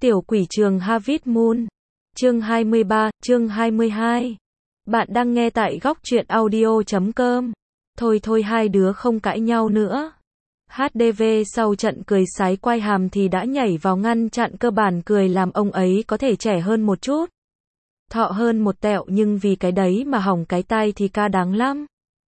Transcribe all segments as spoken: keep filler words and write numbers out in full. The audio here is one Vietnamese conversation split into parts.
Tiểu quỷ trường Harvest Moon. Chương hai mươi ba, chương hai mươi hai. Bạn đang nghe tại góc truyện audio chấm com. Thôi thôi hai đứa không cãi nhau nữa. hát đê vê sau trận cười sái quai hàm thì đã nhảy vào ngăn chặn, cơ bản cười làm ông ấy có thể trẻ hơn một chút. Thọ hơn một tẹo, nhưng vì cái đấy mà hỏng cái tai thì ca đáng lắm.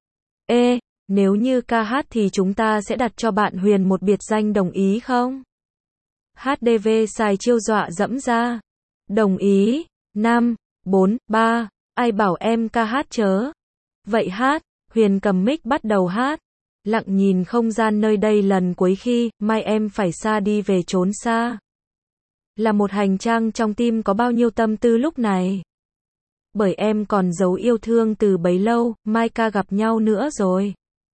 Ê, nếu như ca hát thì chúng ta sẽ đặt cho bạn Huyền một biệt danh, đồng ý không? hát đê vê xài chiêu dọa dẫm ra. Đồng ý. Năm, bốn, ba. Ai bảo em ca hát chớ? Vậy hát. Huyền cầm mic bắt đầu hát. Lặng nhìn không gian nơi đây lần cuối khi mai em phải xa đi về trốn xa. Là một hành trang trong tim có bao nhiêu tâm tư lúc này. Bởi em còn giấu yêu thương từ bấy lâu, mai ca gặp nhau nữa rồi.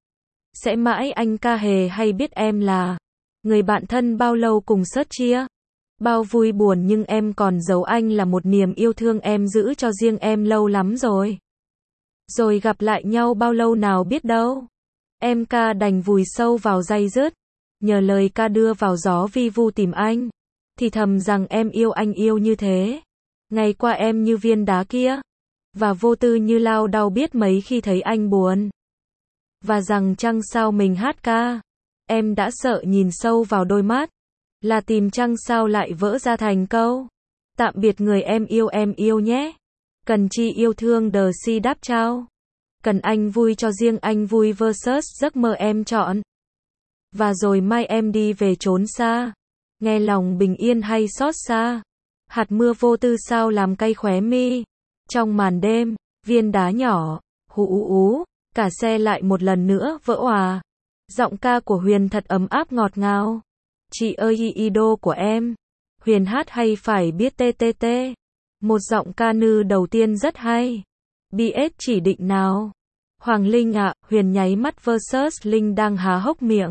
Sẽ mãi anh ca hề hay biết em là người bạn thân bao lâu cùng sớt chia. Bao vui buồn nhưng em còn giấu anh là một niềm yêu thương em giữ cho riêng em lâu lắm rồi. Rồi gặp lại nhau bao lâu nào biết đâu. Em ca đành vùi sâu vào day dứt. Nhờ lời ca đưa vào gió vi vu tìm anh. Thì thầm rằng em yêu anh yêu như thế. Ngày qua em như viên đá kia. Và vô tư như lao đau biết mấy khi thấy anh buồn. Và rằng chăng sao mình hát ca. Em đã sợ nhìn sâu vào đôi mắt. Là tìm chăng sao lại vỡ ra thành câu. Tạm biệt người em yêu em yêu nhé. Cần chi yêu thương đờ si đáp trao. Cần anh vui cho riêng anh vui versus giấc mơ em chọn. Và rồi mai em đi về trốn xa. Nghe lòng bình yên hay xót xa. Hạt mưa vô tư sao làm cay khóe mi. Trong màn đêm, viên đá nhỏ, hú ú ú, cả xe lại một lần nữa vỡ òa. Giọng ca của Huyền thật ấm áp ngọt ngào. Chị ơi idol của em. Huyền hát hay phải biết tê tê tê. Một giọng ca nữ đầu tiên rất hay. bê ét chỉ định nào? Hoàng Linh ạ, à, Huyền nháy mắt versus Linh đang há hốc miệng.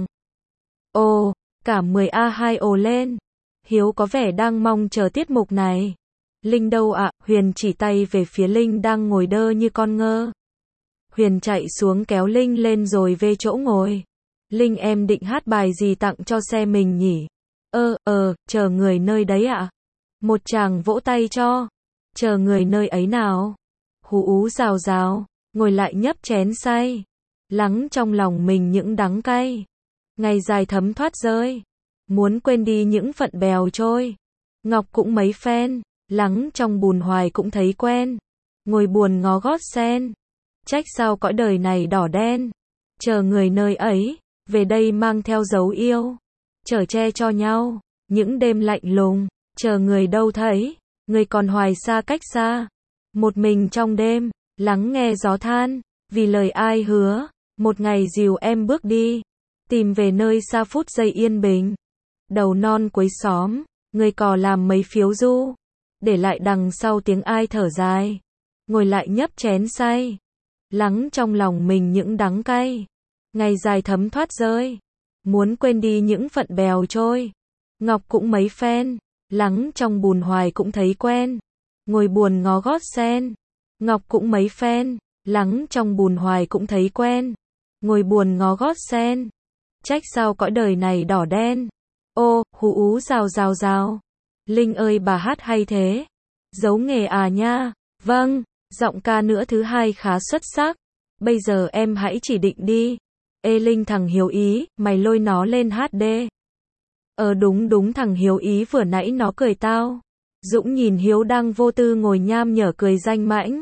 Ồ, cả mười a hai ồ lên. Hiếu có vẻ đang mong chờ tiết mục này. Linh đâu ạ? À? Huyền chỉ tay về phía Linh đang ngồi đơ như con ngơ. Huyền chạy xuống kéo Linh lên rồi về chỗ ngồi. Linh em định hát bài gì tặng cho xe mình nhỉ? Ơ, ờ, chờ người nơi đấy ạ. À? Một chàng vỗ tay cho. Chờ người nơi ấy nào? Hú ú rào rào, ngồi lại nhấp chén say. Lắng trong lòng mình những đắng cay. Ngày dài thấm thoát rơi. Muốn quên đi những phận bèo trôi. Ngọc cũng mấy phen. Lắng trong bùn hoài cũng thấy quen. Ngồi buồn ngó gót sen. Trách sao cõi đời này đỏ đen. Chờ người nơi ấy. Về đây mang theo dấu yêu. Chở che cho nhau. Những đêm lạnh lùng. Chờ người đâu thấy. Người còn hoài xa cách xa. Một mình trong đêm. Lắng nghe gió than. Vì lời ai hứa. Một ngày dìu em bước đi. Tìm về nơi xa phút giây yên bình. Đầu non cuối xóm. Người cò làm mấy phiếu du. Để lại đằng sau tiếng ai thở dài. Ngồi lại nhấp chén say. Lắng trong lòng mình những đắng cay. Ngày dài thấm thoát rơi. Muốn quên đi những phận bèo trôi. Ngọc cũng mấy phen. Lắng trong bùn hoài cũng thấy quen. Ngồi buồn ngó gót sen. Ngọc cũng mấy phen. Lắng trong bùn hoài cũng thấy quen. Ngồi buồn ngó gót sen. Trách sao cõi đời này đỏ đen. Ô, hú ú rào rào rào. Linh ơi bà hát hay thế. Giấu nghề à nha. Vâng, giọng ca nữa thứ hai khá xuất sắc. Bây giờ em hãy chỉ định đi. Ê Linh thằng Hiếu Ý, mày lôi nó lên hát đê. Ờ đúng đúng thằng Hiếu Ý vừa nãy nó cười tao. Dũng nhìn Hiếu đang vô tư ngồi nham nhở cười danh mãnh.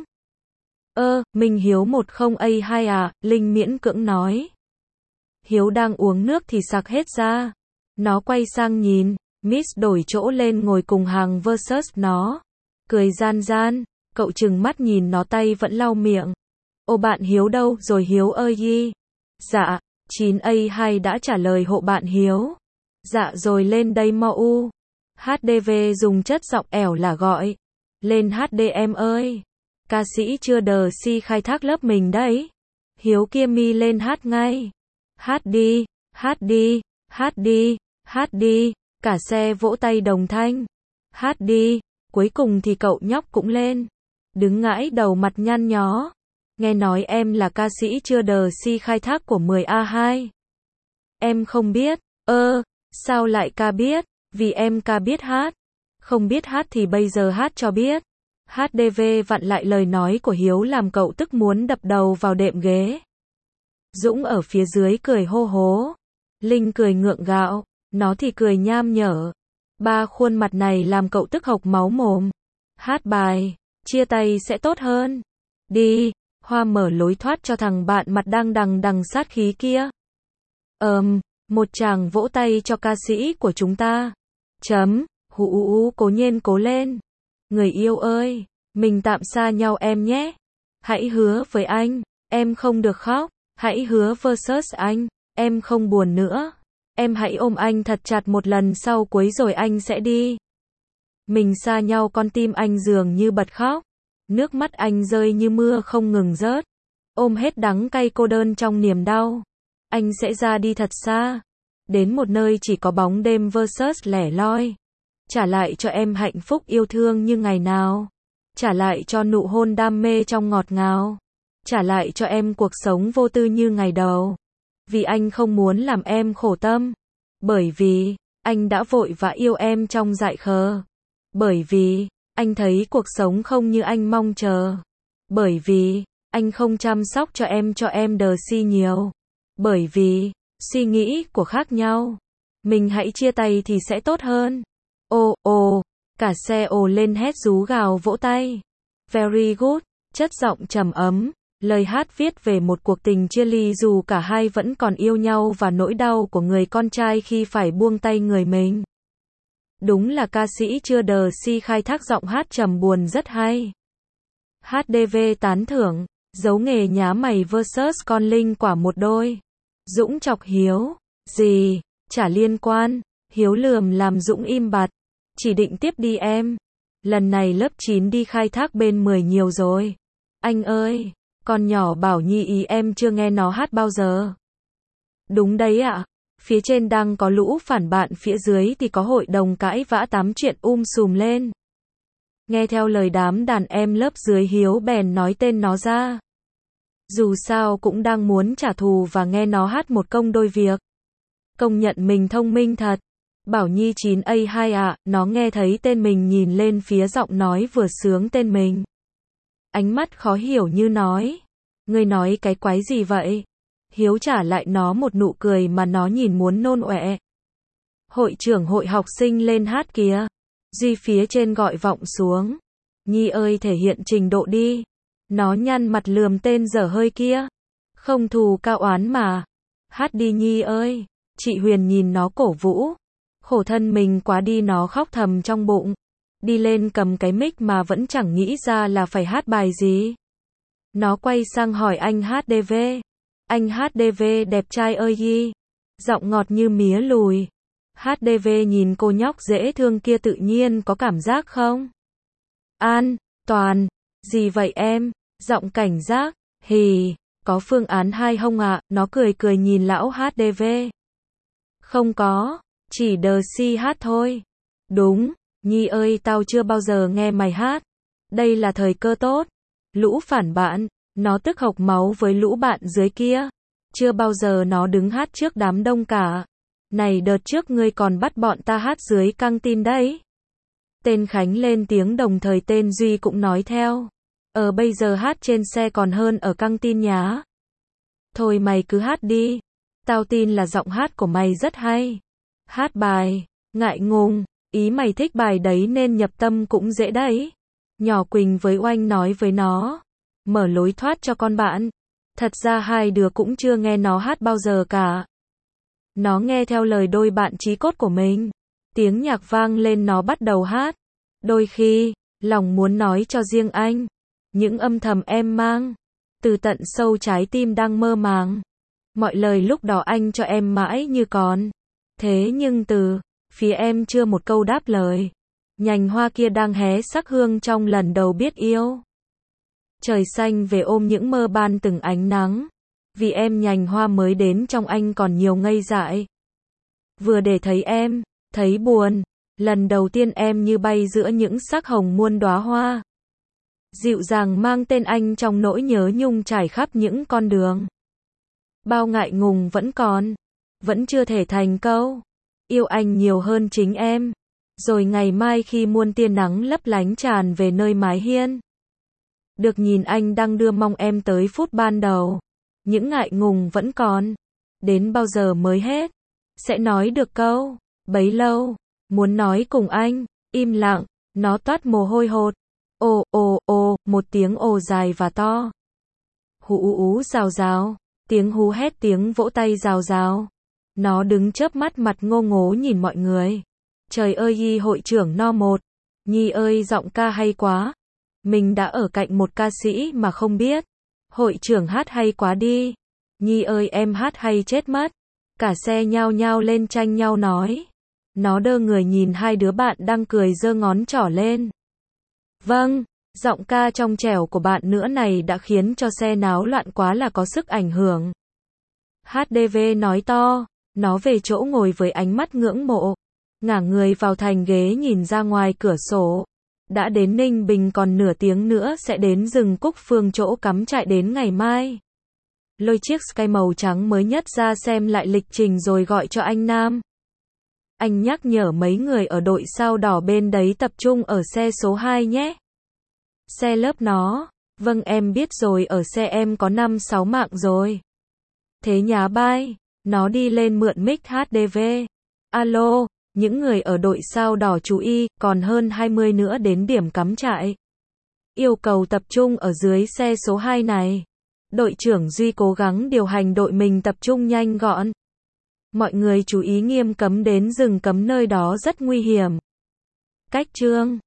Ơ, mình Hiếu một không a hai à, Linh miễn cưỡng nói. Hiếu đang uống nước thì sặc hết ra. Nó quay sang nhìn, Miss đổi chỗ lên ngồi cùng hàng versus nó. Cười gian gian, cậu trừng mắt nhìn nó tay vẫn lau miệng. Ô bạn Hiếu đâu rồi Hiếu ơi yi. Dạ, chín a hai đã trả lời hộ bạn Hiếu. Dạ rồi lên đây mo u. hát đê vê dùng chất giọng ẻo là gọi. Lên hát đê em ơi. Ca sĩ chưa đờ si khai thác lớp mình đấy. Hiếu kia mi lên hát ngay. Hát đi, hát đi, hát đi, hát đi. Cả xe vỗ tay đồng thanh. Hát đi. Cuối cùng thì cậu nhóc cũng lên. Đứng ngãi đầu mặt nhăn nhó. Nghe nói em là ca sĩ chưa đờ si khai thác của mười a hai. Em không biết. Ơ, sao lại ca biết? Vì em ca biết hát. Không biết hát thì bây giờ hát cho biết. hát đê vê vặn lại lời nói của Hiếu làm cậu tức muốn đập đầu vào đệm ghế. Dũng ở phía dưới cười hô hố. Linh cười ngượng gạo, nó thì cười nham nhở. Ba khuôn mặt này làm cậu tức hộc máu mồm. Hát bài, chia tay sẽ tốt hơn. Đi, Hoa mở lối thoát cho thằng bạn mặt đang đằng đằng sát khí kia. Ờm, một tràng vỗ tay cho ca sĩ của chúng ta. Chấm, hú ú ú cố nhiên cố lên. Người yêu ơi, mình tạm xa nhau em nhé. Hãy hứa với anh, em không được khóc. Hãy hứa versus anh, em không buồn nữa. Em hãy ôm anh thật chặt một lần sau cuối rồi anh sẽ đi. Mình xa nhau con tim anh dường như bật khóc. Nước mắt anh rơi như mưa không ngừng rớt. Ôm hết đắng cay cô đơn trong niềm đau. Anh sẽ ra đi thật xa. Đến một nơi chỉ có bóng đêm versus lẻ loi. Trả lại cho em hạnh phúc yêu thương như ngày nào. Trả lại cho nụ hôn đam mê trong ngọt ngào. Trả lại cho em cuộc sống vô tư như ngày đầu. Vì anh không muốn làm em khổ tâm. Bởi vì, anh đã vội vã yêu em trong dại khờ. Bởi vì, anh thấy cuộc sống không như anh mong chờ. Bởi vì, anh không chăm sóc cho em cho em đờ si nhiều. Bởi vì, suy nghĩ của khác nhau. Mình hãy chia tay thì sẽ tốt hơn. Ồ, ồ, cả xe ồ lên hét rú gào vỗ tay. Very good, chất giọng trầm ấm. Lời hát viết về một cuộc tình chia ly dù cả hai vẫn còn yêu nhau và nỗi đau của người con trai khi phải buông tay người mình. Đúng là ca sĩ chưa đờ si khai thác giọng hát trầm buồn rất hay. hát đê vê tán thưởng, giấu nghề nhá mày versus con Linh quả một đôi. Dũng chọc Hiếu, gì, chả liên quan. Hiếu lườm làm Dũng im bặt. Chỉ định tiếp đi em. Lần này lớp chín đi khai thác bên mười nhiều rồi. Anh ơi, con nhỏ bảo Nhi ý em chưa nghe nó hát bao giờ. Đúng đấy ạ. À. Phía trên đang có lũ phản bạn, phía dưới thì có hội đồng cãi vã tám chuyện um sùm lên. Nghe theo lời đám đàn em lớp dưới, Hiếu bèn nói tên nó ra. Dù sao cũng đang muốn trả thù và nghe nó hát một công đôi việc. Công nhận mình thông minh thật. Bảo Nhi chín A hai ạ, à, nó nghe thấy tên mình nhìn lên phía giọng nói vừa sướng tên mình. Ánh mắt khó hiểu như nói. Ngươi nói cái quái gì vậy? Hiếu trả lại nó một nụ cười mà nó nhìn muốn nôn ọe. Hội trưởng hội học sinh lên hát kìa. Duy phía trên gọi vọng xuống. Nhi ơi thể hiện trình độ đi. Nó nhăn mặt lườm tên dở hơi kia. Không thù cao oán mà. Hát đi Nhi ơi. Chị Huyền nhìn nó cổ vũ. Khổ thân mình quá đi, nó khóc thầm trong bụng. Đi lên cầm cái mic mà vẫn chẳng nghĩ ra là phải hát bài gì. Nó quay sang hỏi anh hát đê vê. Anh hát đê vê đẹp trai ơi Yi. Giọng ngọt như mía lùi. hát đê vê nhìn cô nhóc dễ thương kia tự nhiên có cảm giác không? An, toàn. Gì vậy em? Giọng cảnh giác. Hì, có phương án hai không ạ? À? Nó cười cười nhìn lão hát đê vê. Không có, chỉ đờ si hát thôi. Đúng, Nhi ơi tao chưa bao giờ nghe mày hát. Đây là thời cơ tốt. Lũ phản bạn, nó tức hộc máu với lũ bạn dưới kia. Chưa bao giờ nó đứng hát trước đám đông cả. Này đợt trước ngươi còn bắt bọn ta hát dưới căng tin đấy. Tên Khánh lên tiếng đồng thời tên Duy cũng nói theo. Ờ bây giờ hát trên xe còn hơn ở căng tin nhá. Thôi mày cứ hát đi. Tao tin là giọng hát của mày rất hay. Hát bài, ngại ngùng, ý mày thích bài đấy nên nhập tâm cũng dễ đấy. Nhỏ Quỳnh với Oanh nói với nó. Mở lối thoát cho con bạn. Thật ra hai đứa cũng chưa nghe nó hát bao giờ cả. Nó nghe theo lời đôi bạn chí cốt của mình. Tiếng nhạc vang lên nó bắt đầu hát. Đôi khi, lòng muốn nói cho riêng anh. Những âm thầm em mang. Từ tận sâu trái tim đang mơ màng. Mọi lời lúc đó anh cho em mãi như còn. Thế nhưng từ phía em chưa một câu đáp lời. Nhành hoa kia đang hé sắc hương trong lần đầu biết yêu. Trời xanh về ôm những mơ ban từng ánh nắng. Vì em nhành hoa mới đến trong anh còn nhiều ngây dại. Vừa để thấy em, thấy buồn. Lần đầu tiên em như bay giữa những sắc hồng muôn đóa hoa. Dịu dàng mang tên anh trong nỗi nhớ nhung trải khắp những con đường. Bao ngại ngùng vẫn còn. Vẫn chưa thể thành câu. Yêu anh nhiều hơn chính em. Rồi ngày mai khi muôn tia nắng lấp lánh tràn về nơi mái hiên, được nhìn anh đang đưa mong em tới phút ban đầu. Những ngại ngùng vẫn còn. Đến bao giờ mới hết? Sẽ nói được câu bấy lâu. Muốn nói cùng anh. Im lặng. Nó toát mồ hôi hột. Ồ ồ ồ, một tiếng ồ dài và to. Hú ú ú rào rào. Tiếng hú hét, tiếng vỗ tay rào rào. Nó đứng chớp mắt, mặt ngô ngố nhìn mọi người. Trời ơi Yi hội trưởng no một. Nhi ơi giọng ca hay quá. Mình đã ở cạnh một ca sĩ mà không biết. Hội trưởng hát hay quá đi. Nhi ơi em hát hay chết mất. Cả xe nhao nhao lên tranh nhau nói. Nó đơ người nhìn hai đứa bạn đang cười giơ ngón trỏ lên. Vâng, giọng ca trong trẻo của bạn nữa này đã khiến cho xe náo loạn quá là có sức ảnh hưởng. hát đê vê nói to. Nó về chỗ ngồi với ánh mắt ngưỡng mộ. Ngả người vào thành ghế nhìn ra ngoài cửa sổ. Đã đến Ninh Bình, còn nửa tiếng nữa sẽ đến rừng Cúc Phương chỗ cắm trại đến ngày mai. Lôi chiếc Sky màu trắng mới nhất ra xem lại lịch trình rồi gọi cho anh Nam. Anh nhắc nhở mấy người ở đội sao đỏ bên đấy tập trung ở xe số hai nhé. Xe lớp nó. Vâng em biết rồi, ở xe em có năm sáu mạng rồi. Thế nhá bye. Nó đi lên mượn mic hát đê vê. Alo, những người ở đội sao đỏ chú ý, còn hơn hai mươi nữa đến điểm cắm trại. Yêu cầu tập trung ở dưới xe số hai này. Đội trưởng Duy cố gắng điều hành đội mình tập trung nhanh gọn. Mọi người chú ý nghiêm cấm đến rừng cấm, nơi đó rất nguy hiểm. Cách chương